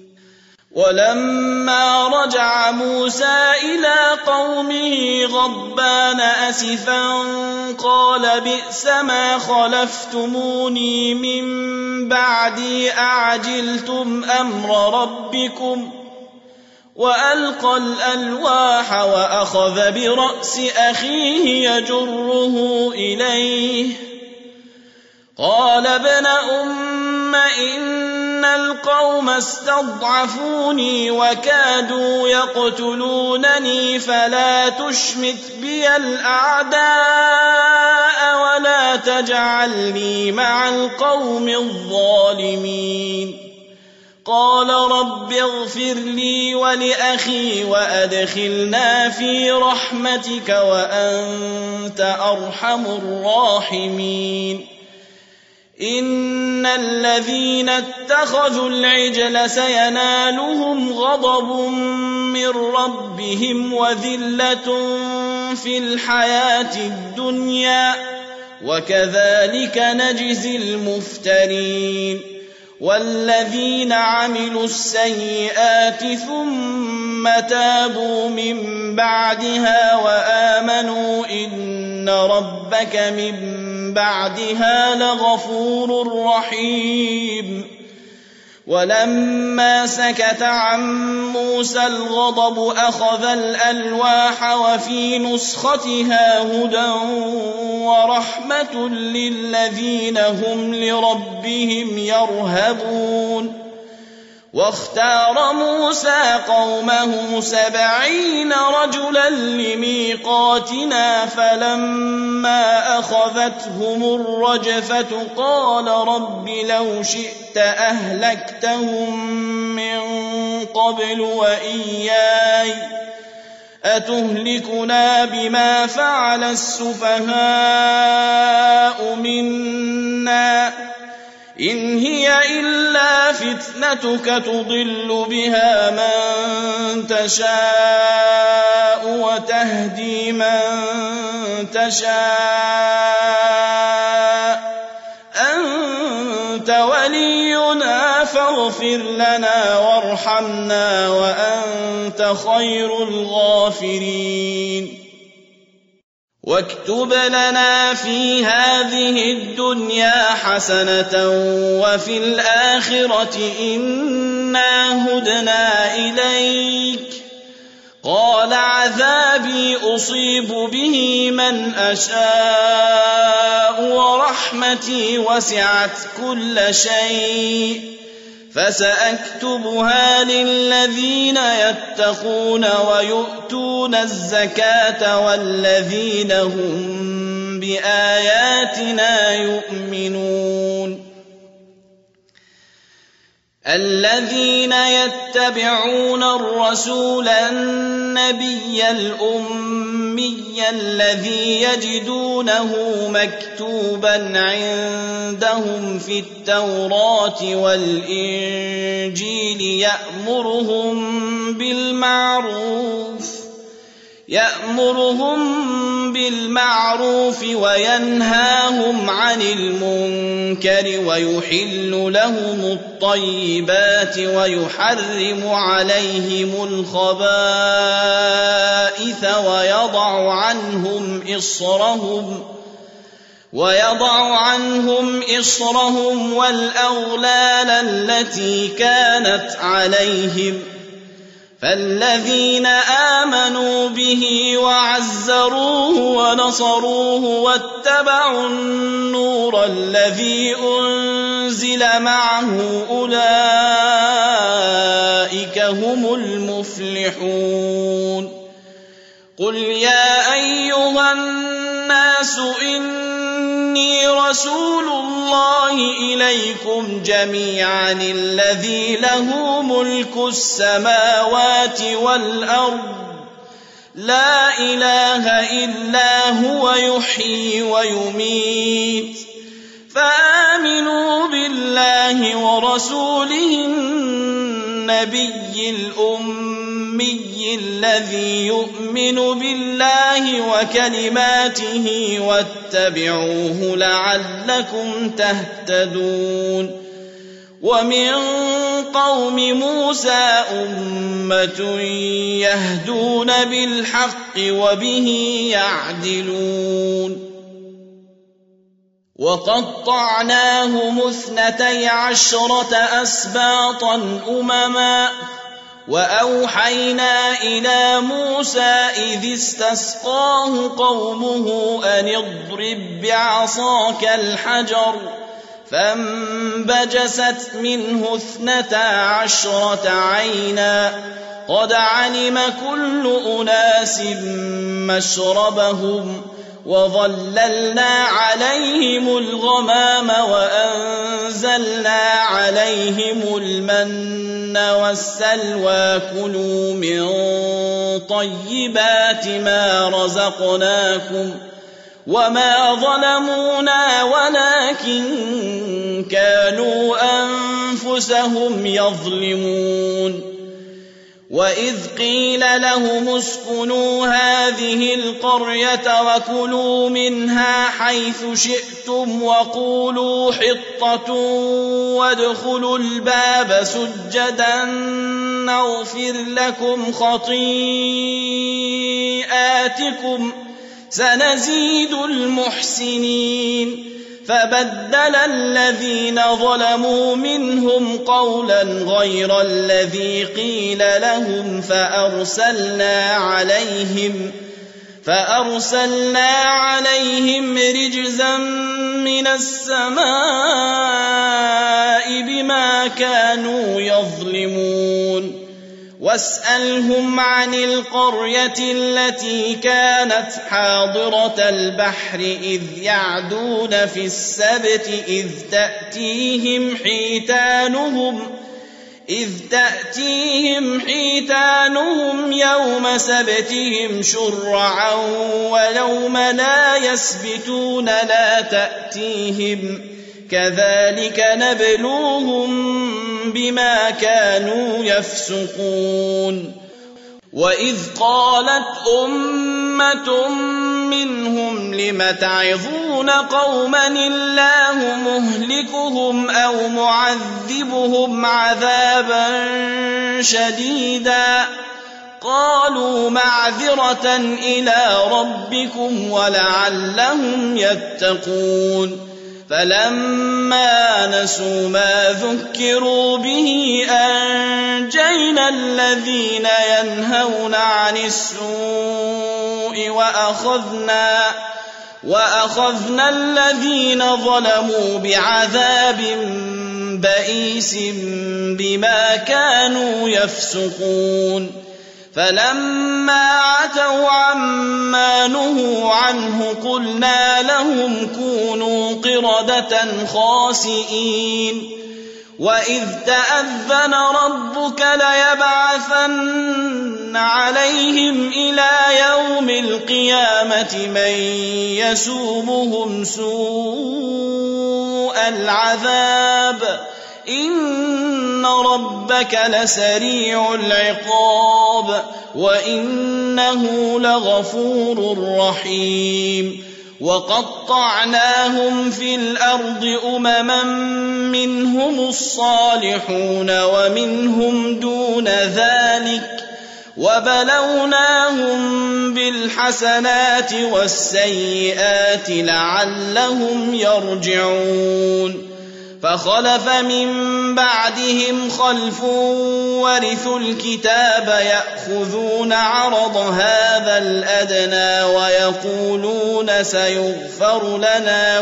ولما رجع موسى إلى قومه غضبان أسفا قال بئس ما خلفتموني من بعدي أعجلتم أمر ربكم وألقى الألواح وأخذ برأس أخيه يجره إليه قال ابن أم إن القوم استضعفوني وكادوا يقتلونني فلا تشمت بي الأعداء ولا تجعلني مع القوم الظالمين قال رب اغفر لي ولأخي وأدخلنا في رحمتك وأنت أرحم الراحمين إن الذين اتخذوا العجل سينالهم غضب من ربهم وذلة في الحياة الدنيا وكذلك نجزي المفترين والذين عملوا السيئات ثم تابوا من بعدها وآمنوا إن ربك من بعدها لغفور رحيم ولما سكت عن موسى الغضب أخذ الألواح وفي نسختها هدى ورحمة للذين هم لربهم يرهبون واختار موسى قومه 70 رجلا لميقاتنا فلما أخذتهم الرجفة قال رب لو شئت أهلكتهم من قبل وإياي أتهلكنا بما فعل السفهاء منا إن هي إلا فتنتك تضل بها من تشاء وتهدي من تشاء أنت ولينا فاغفر لنا وارحمنا وأنت خير الغافرين واكتب لنا في هذه الدنيا حسنة وفي الآخرة إنا هدنا إليك. قال عذابي أصيب به من أشاء ورحمتي وسعت كل شيء فسأكتبها للذين يتقون ويؤتون الزكاة والذين هم بآياتنا يؤمنون. الذين يتبعون الرسول النبي الأمي الذي يجدونه مكتوبا عندهم في التوراة والإنجيل يأمرهم بالمعروف وينهاهم عن المنكر ويحل لهم الطيبات ويحرم عليهم الخبائث ويضع عنهم إصرهم والأغلال التي كانت عليهم. فالذين آمنوا به وعزروه ونصروه واتبعوا النور الذي أنزل معه أولئك هم المفلحون. قل يا أيها الناس إني رسول الله إليكم جميعا الذي له ملك السماوات والأرض لا إله إلا هو يحيي ويميت. فآمنوا بالله ورسوله النبي الأمي الذي يؤمن بالله وكلماته واتبعوه لعلكم تهتدون. ومن قوم موسى أمة يهدون بالحق وبه يعدلون. وقطعناهم 12 أسباطا أمما وأوحينا إلى موسى إذ استسقاه قومه أن اضرب بعصاك الحجر فانبجست منه 12 عينا قد علم كل أناس مشربهم وظللنا عليهم الغمام وأنزلنا عليهم المن والسلوى كلوا من طيبات ما رزقناكم وما ظلمونا ولكن كانوا أنفسهم يظلمون. وإذ قيل لهم اسكنوا هذه القرية وكلوا منها حيث شئتم وقولوا حطة وادخلوا الباب سجدا نغفر لكم خطيئاتكم سنزيد المحسنين. فبدل الذين ظلموا منهم قولا غير الذي قيل لهم فأرسلنا عليهم رجزا من السماء بما كانوا يظلمون. واسألهم عن القرية التي كانت حاضرة البحر إذ يعدون في السبت إذ تأتيهم حيتانهم يوم سبتهم شرعا ويوم لا يسبتون لا تأتيهم كذلك نبلوهم بما كانوا يفسقون. وإذ قالت أمة منهم لم تعظون قوما الله مهلكهم أو معذبهم عذابا شديدا قالوا معذرة إلى ربكم ولعلهم يتقون فلما نسوا ما ذكروا به أنجينا الذين ينهون عن السوء وأخذنا الذين ظلموا بعذاب بئيس بما كانوا يفسقون فلما عتوا عما نهوا عنه قلنا لهم كونوا قردة خاسئين وإذ تأذن ربك ليبعثن عليهم إلى يوم القيامة من يسومهم سوء العذاب إن ربك لسريع العقاب وإنه لغفور رحيم وقطعناهم في الأرض أمما منهم الصالحون ومنهم دون ذلك وبلوناهم بالحسنات والسيئات لعلهم يرجعون فخلف من بعدهم خلف ورثوا الكتاب يأخذون عرض هذا الأدنى ويقولون سيغفر لنا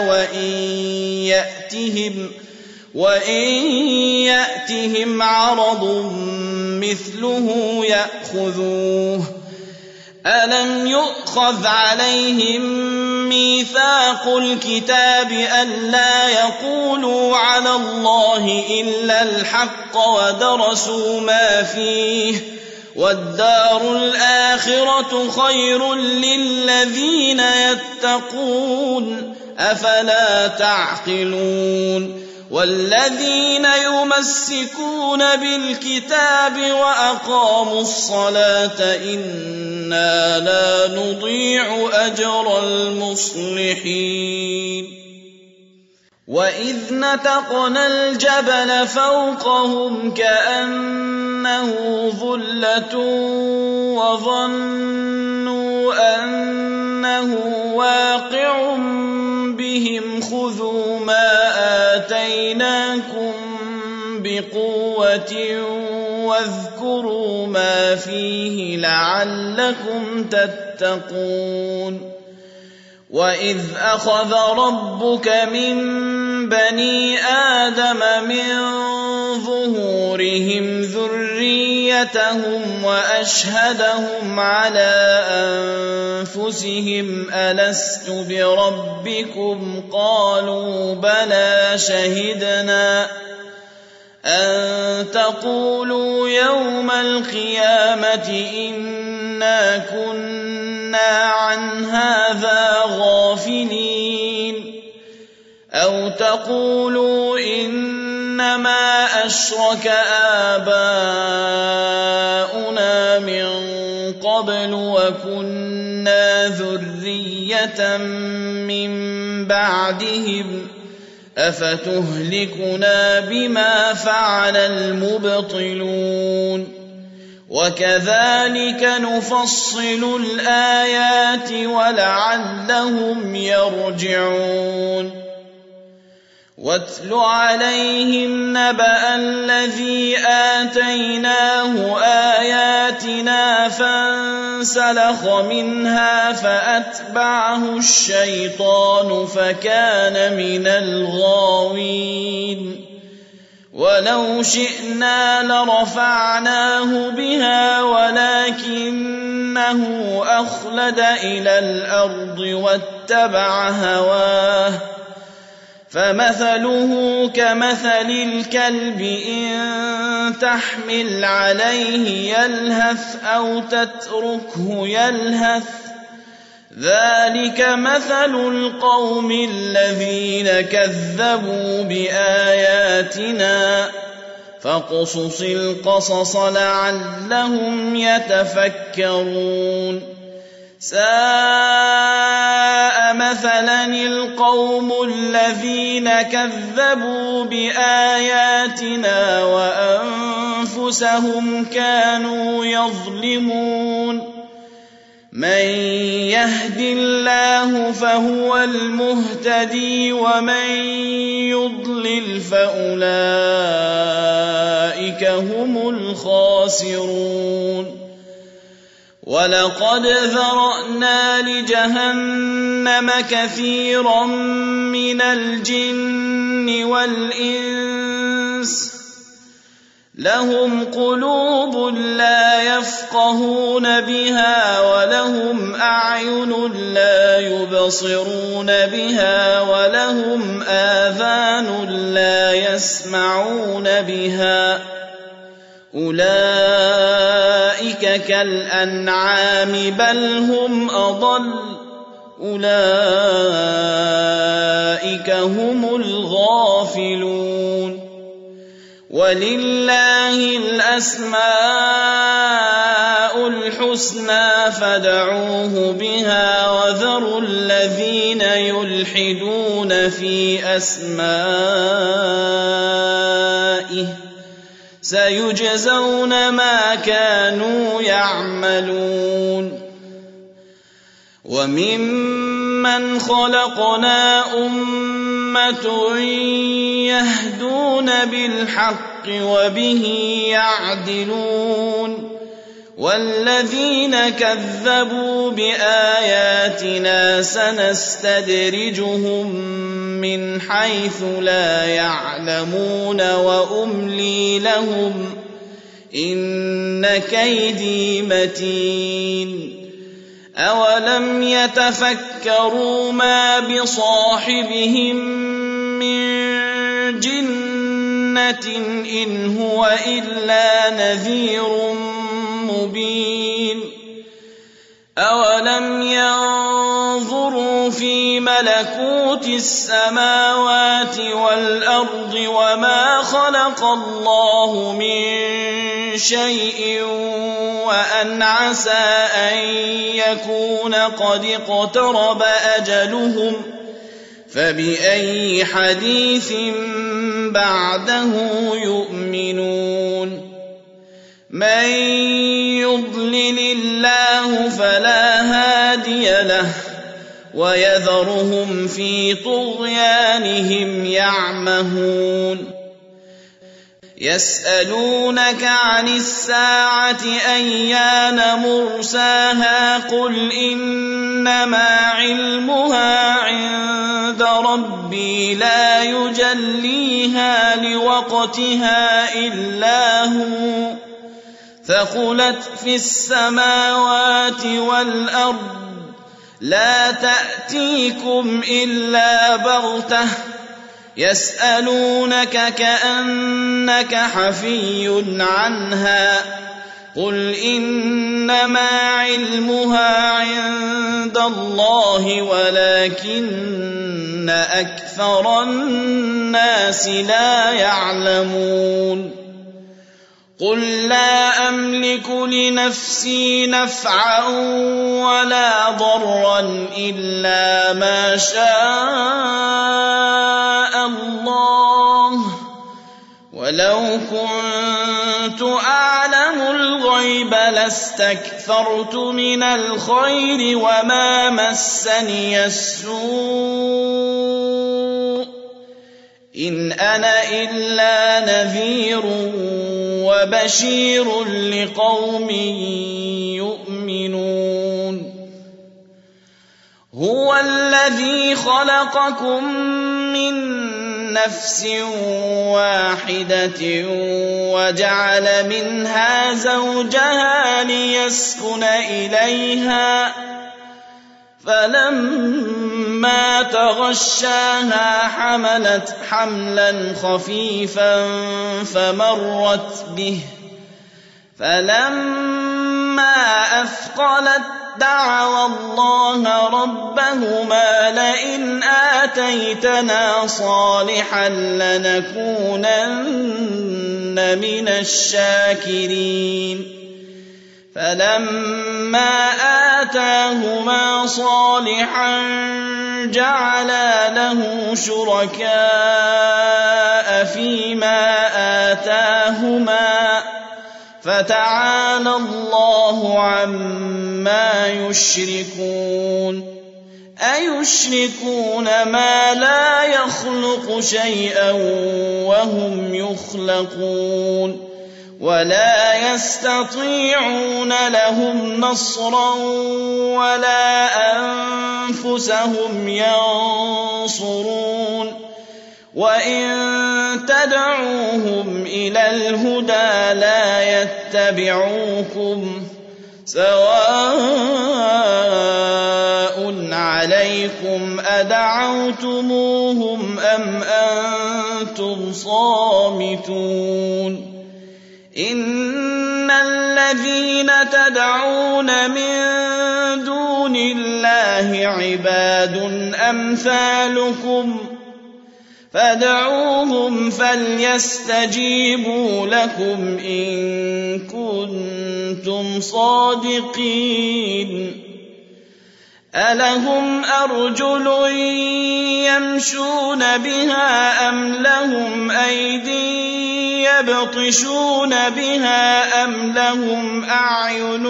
وإن يأتهم عرض مثله يأخذوه ألم يؤخذ عليهم ميثاق الكتاب ألا يقولوا على الله إلا الحق ودرسوا ما فيه والدار الآخرة خير للذين يتقون أفلا تعقلون والذين يمسكون بالكتاب وأقاموا الصلاة إنا لا نضيع أجر المصلحين وإذ نتقنا الجبل فوقهم كأنه ظلة وظنوا أنه واقع بهم خذوا ما آتيناكم بقوة واذكروا ما فيه لعلكم تتقون وإذ أخذ ربك من بني آدم من ظهورهم ذريتهم وأشهدهم على أنفسهم ألست بربكم قالوا بلى شهدنا أن تقولوا يوم القيامة إنا كنا عن هذا غافلين أو تقولوا إنما أشرك آباؤنا من قبل وكنا ذرية من بعدهم أفتهلكنا بما فعل المبطلون وكذلك نفصل الآيات ولعلهم يرجعون واتل عليهم نبأ الذي آتيناه آياتنا فانسلخ منها فأتبعه الشيطان فكان من الغاوين ولو شئنا لرفعناه بها ولكنه أخلد إلى الأرض واتبع هواه فمثله كمثل الكلب إن تحمل عليه يلهث أو تتركه يلهث ذلك مثل القوم الذين كذبوا بآياتنا فاقصص القصص لعلهم يتفكرون ساء مثلا القوم الذين كذبوا بآياتنا وأنفسهم كانوا يظلمون من يهد الله فهو المهتدي ومن يضلل فأولئك هم الخاسرون ولقد ذرأنا لجهنم كثيرا من الجن والإنس لهم قلوب لا يفقهون بها ولهم أعين لا يبصرون بها ولهم آذان لا يسمعون بها أولئك كالأنعام بل هم أضل أولئك هم الغافلون ولله الأسماء الحسنى فادعوه بها وذروا الذين يلحدون في أسمائه سيجزون ما كانوا يعملون وممن خلقنا أمة يهدون بالحق وبه يعدلون والذين كذبوا بآياتنا سنستدرجهم من حيث لا يعلمون وأملي لهم إن كيدي متين أولم يتفكروا ما بصاحبهم من جنة إن هو إلا نذير مبين أولم ينظروا في ملكوت السماوات والأرض وما خلق الله من شيء وأن عسى أن يكون قد اقترب أجلهم فبأي حديث بعده يؤمنون من يضلل الله فلا هادي له ويذرهم في طغيانهم يعمهون يسألونك عن الساعة أيان مرساها قل إنما علمها عند ربي لا يجليها لوقتها إلا هو ثقلت في السماوات والأرض لا تأتيكم إلا بغتة يسألونك كأنك حفي عنها قل إنما علمها عند الله ولكن أكثر الناس لا يعلمون قل لا أملك لنفسي نفعا ولا ضرا إلا ما شاء الله ولو كنت أعلم الغيب لاستكثرت من الخير وما مسني السوء إن أنا إلا نذير وبشير لقوم يؤمنون هو الذي خلقكم من نفس واحدة وجعل منها زوجها ليسكن إليها فلما تغشاها حملت حملا خفيفا فمرت به فلما أثقلت دعوا الله ربهما لئن آتيتنا صالحا لنكونن من الشاكرين فلما آتاهما صالحا جعلا له شركاء فيما آتاهما فتعالى الله عما يشركون أيشركون ما لا يخلق شيئا وهم يخلقون ولا يستطيعون لهم نصرا ولا أنفسهم ينصرون وإن تدعوهم إلى الهدى لا يتبعوكم سواء عليكم أدعوتموهم أم أنتم صامتون إن الذين تدعون من دون الله عباد أمثالكم فادعوهم فليستجيبوا لكم إن كنتم صادقين ألهم أرجل يمشون بها أم لهم أيدي يبطشون بها أم لهم أعين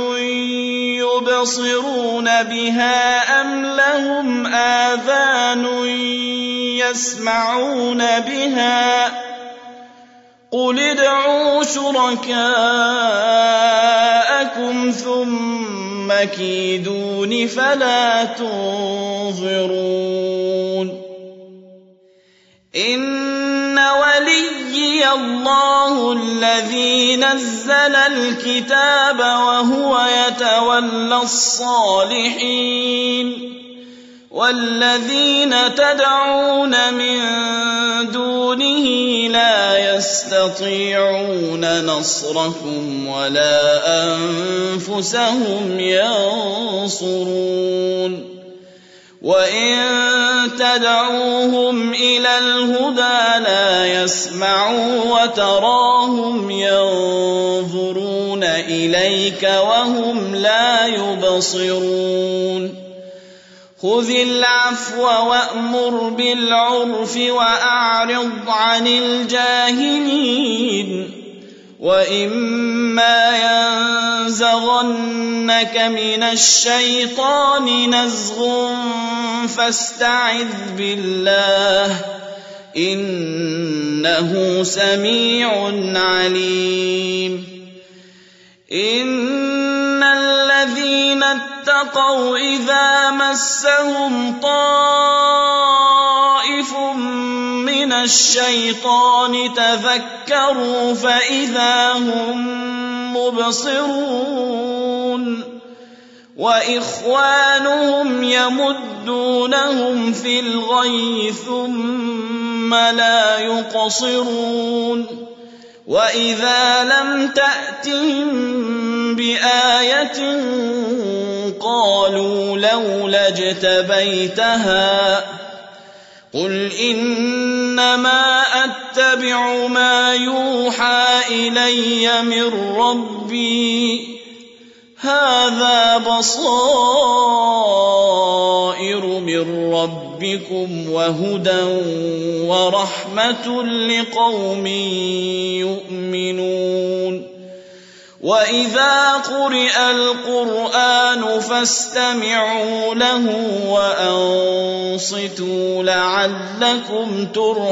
يبصرون بها أم لهم آذان يسمعون بها قل ادعوا شركاءكم ثم كيدون فلا تنظرون إن وليي الله الذي نزل الكتاب وهو يتولى الصالحين والذين تدعون من دونه لا يستطيعون نصركم ولا أنفسهم ينصرون وإن تدعوهم إلى الهدى لا يسمعوا وتراهم ينظرون إليك وهم لا يبصرون خذ العفو وأمر بالعرف وأعرض عن الجاهلين وإما ينزغنك من الشيطان نزغ فاستعذ بالله إنه سميع عليم إن الذين اتقوا إذا مسهم طائف من الشيطان تذكروا فإذا هم مبصرون وإخوانهم يمدونهم في الغي ثم لا يقصرون وإذا لم تأتهم بآية قالوا لولا اجتبيتها قل إنما أتبع ما يوحى إلي من ربي هذا بصائر من ربكم وهدى ورحمة لقوم يؤمنون وإذا قرئ القرآن فاستمعوا له وأنصتوا لعلكم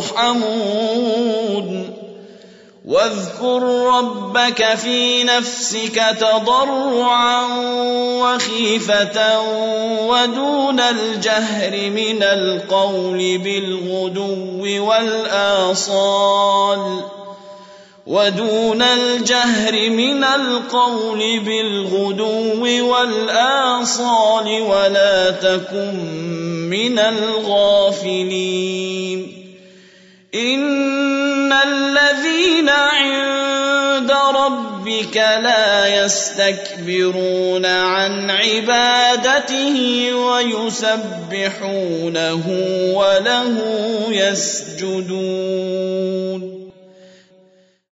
ترحمون واذكر ربك في نفسك تضرعا وخيفة ودون الجهر من القول بالغدو والآصال ولا تكن من الغافلين إن الذين عند ربك لا يستكبرون عن عبادته ويسبحونه وله يسجدون